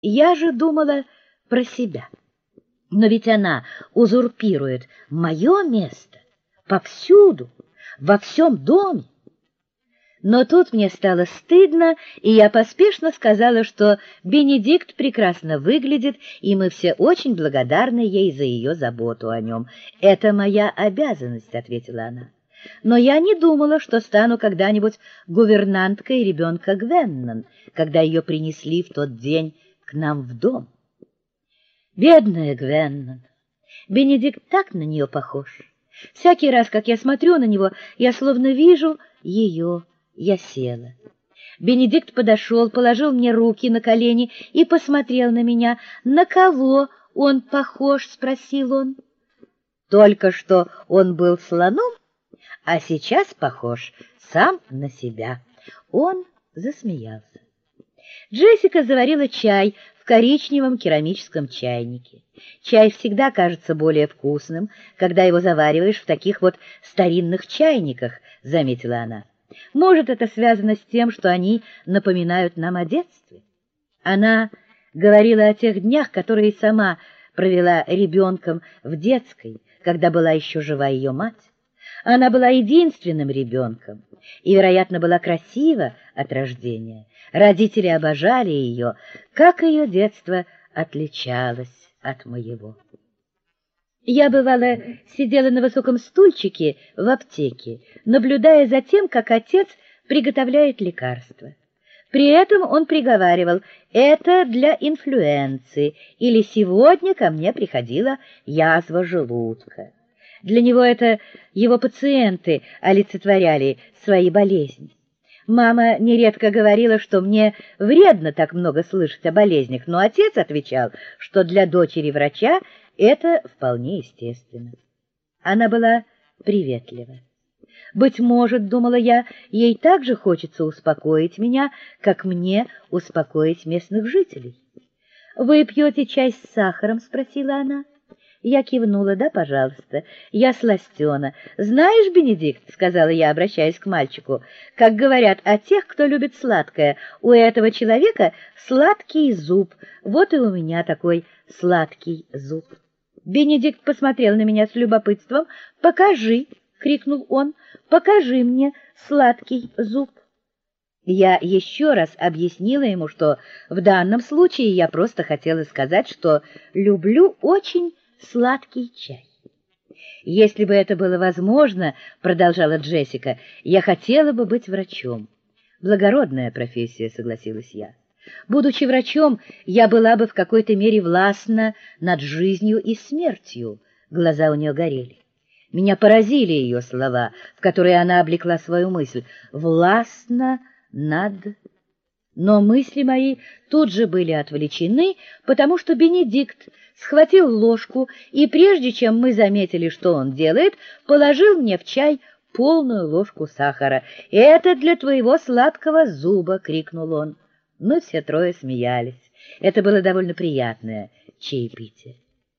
Я же думала про себя. Но ведь она узурпирует мое место повсюду, во всем доме. Но тут мне стало стыдно, и я поспешно сказала, что Бенедикт прекрасно выглядит, и мы все очень благодарны ей за ее заботу о нем. «Это моя обязанность», — ответила она. «Но я не думала, что стану когда-нибудь гувернанткой ребенка Гвеннон, когда ее принесли в тот день к нам в дом». Бедная Гвеннон! Бенедикт так на нее похож. Всякий раз, как я смотрю на него, я словно вижу ее. Я села. Бенедикт подошел, положил мне руки на колени и посмотрел на меня. «На кого он похож?» — спросил он. «Только что он был слоном, а сейчас похож сам на себя». Он засмеялся. Джессика заварила чай в коричневом керамическом чайнике. Чай всегда кажется более вкусным, когда его завариваешь в таких вот старинных чайниках, заметила она. Может, это связано с тем, что они напоминают нам о детстве? Она говорила о тех днях, которые сама провела ребенком в детской, когда была еще жива ее мать. Она была единственным ребенком и, вероятно, была красива от рождения. Родители обожали ее, как ее детство отличалось от моего. Я, бывало, сидела на высоком стульчике в аптеке, наблюдая за тем, как отец приготовляет лекарства. При этом он приговаривал: «Это для инфлюенции» или «Сегодня ко мне приходила язва желудка». Для него это его пациенты олицетворяли свои болезни. Мама нередко говорила, что мне вредно так много слышать о болезнях, но отец отвечал, что для дочери врача это вполне естественно. Она была приветлива. Быть может, думала я, ей так же хочется успокоить меня, как мне успокоить местных жителей. «Вы пьете чай с сахаром?» — спросила она. Я кивнула. «Да, пожалуйста, я сластена». «Знаешь, Бенедикт, — сказала я, обращаясь к мальчику, — как говорят о тех, кто любит сладкое, у этого человека сладкий зуб. Вот и у меня такой сладкий зуб». Бенедикт посмотрел на меня с любопытством. «Покажи!» — крикнул он. «Покажи мне сладкий зуб!» Я еще раз объяснила ему, что в данном случае я просто хотела сказать, что люблю очень сладкий чай. «Если бы это было возможно, — продолжала Джессика, — я хотела бы быть врачом». «Благородная профессия», — согласилась я. «Будучи врачом, я была бы в какой-то мере властна над жизнью и смертью». Глаза у нее горели. Меня поразили ее слова, в которые она облекла свою мысль. «Властна над...» Но мысли мои тут же были отвлечены, потому что Бенедикт схватил ложку и, прежде чем мы заметили, что он делает, положил мне в чай полную ложку сахара. «Это для твоего сладкого зуба!» — крикнул он. Мы все трое смеялись. Это было довольно приятное чаепитие.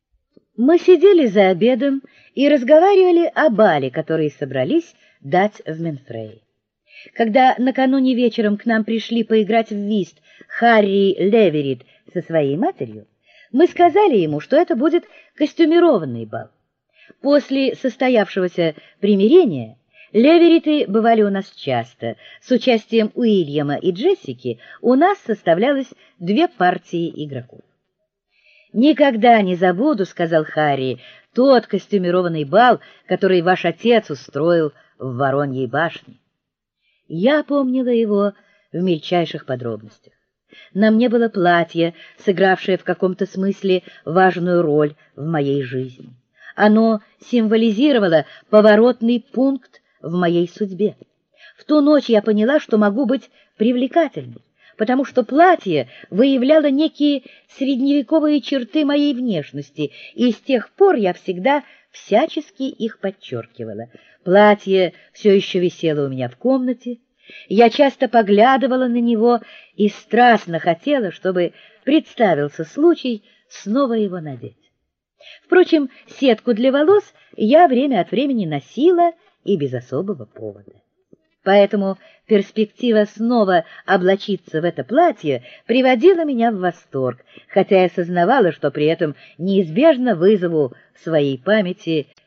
Мы сидели за обедом и разговаривали о бале, который собрались дать в Менфрее. Когда накануне вечером к нам пришли поиграть в вист Харри Леверид со своей матерью, мы сказали ему, что это будет костюмированный бал. После состоявшегося примирения Левериты бывали у нас часто. С участием Уильяма и Джессики у нас составлялось 2 партии игроков. «Никогда не забуду, — сказал Харри, — тот костюмированный бал, который ваш отец устроил в Вороньей башне». Я помнила его в мельчайших подробностях. На мне было платье, сыгравшее в каком-то смысле важную роль в моей жизни. Оно символизировало поворотный пункт в моей судьбе. В ту ночь я поняла, что могу быть привлекательной, потому что платье выявляло некие средневековые черты моей внешности, и с тех пор я всегда всячески их подчеркивала. Платье все еще висело у меня в комнате. Я часто поглядывала на него и страстно хотела, чтобы представился случай снова его надеть. Впрочем, сетку для волос я время от времени носила и без особого повода. Поэтому перспектива снова облачиться в это платье приводила меня в восторг, хотя я сознавала, что при этом неизбежно вызову в своей памяти